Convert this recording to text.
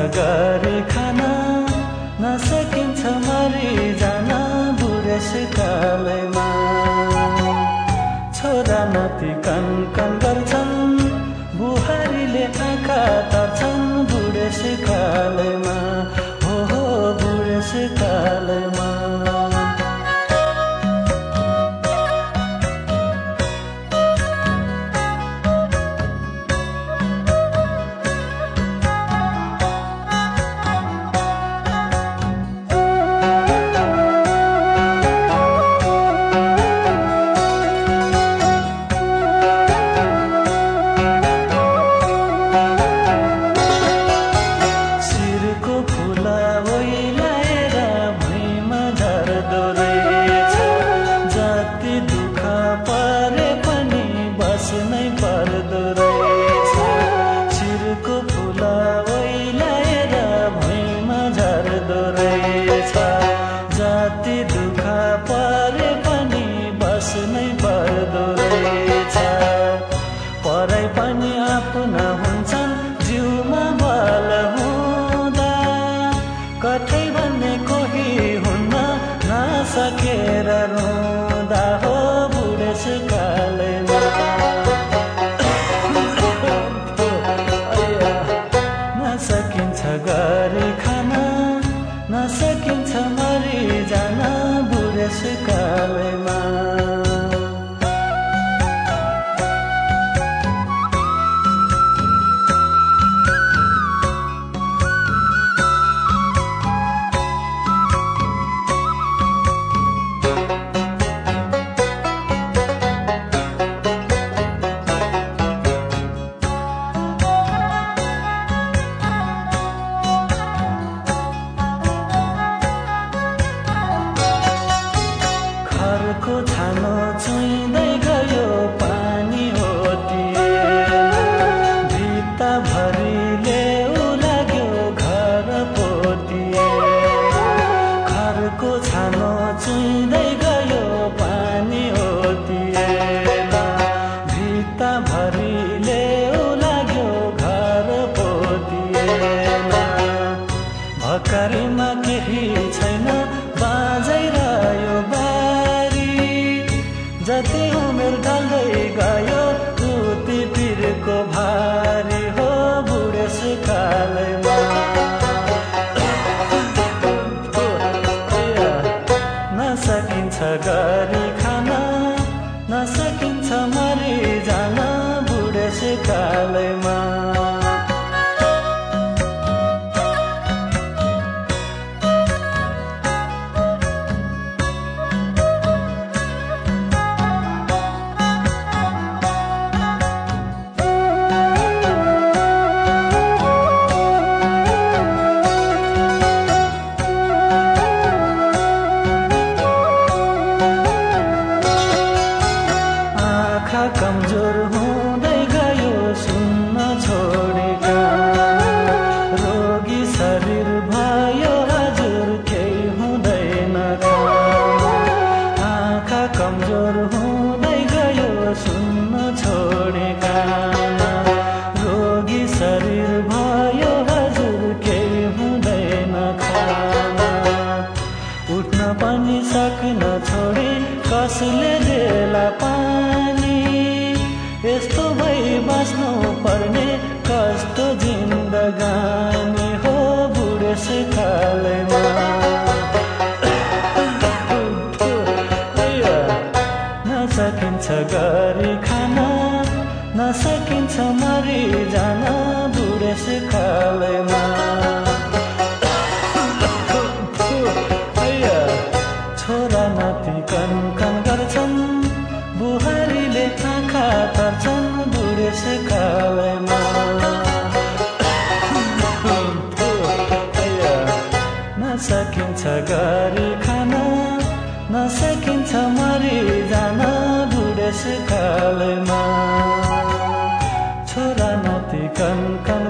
गरी खान नसकिन्छ मरिजान बुढेसकालमा। छोरा नाति कन गर्छन् बुहारीले आँखा तर्छन् बुढेसकालमा। हो बुढेसकालमा। पराई पनि आफ्ना हुन्छन् जिउमा बल हुँदा, कतै भन्ने कोही हुन्न नसकेर रुँदा। हो बुढेसकालमा। नसकिन्छ गरी खान नसकिन्छ मरिजान बुढेसकालमा। घरको छानो चुइँदै गयो पानी होटिएन, भित्ता भरिले लाग्यो घर पोटिएन। घरको छानो चुइँदै गयो पानी होटिएन, भित्ता भरिले लाग्यो घर पोटिएन। भकारीमा केही छैन बाजैरह्यो जति उमेर ढल्दै गयो उति पिरको भारी। हो बुढेसकालमा। नसकिन्छ गरी खान नसकिन्छ मरिजान बुढेसकालमा। कमजोर हुँदै गयो सुन्न छोडेका, रोगी शरीर भयो हजुर केही हुँदैन काम। आँखा कमजोर हुँदै गयो सुन्न छोडेका, रोगी शरीर भयो हजुर केही हुँदैन काम। उठ्न पनि सक्न छोडे कसले देला पानी, यस्तो भई बाँच्नु पर्ने कस्तो जिन्दगानी। हो बुढेसकालमा। नसकिन्छ गरी खान नसकिन्छ मरिजान बुढेसकालमा। छोरा नाति कन गर्छन् बुहारीले आँखा तर्छन् बुढेसकालमा। नसकिन्छ गरी खान नसकिन्छ मरिजान बुढेसकालमा। छोरा नाति कन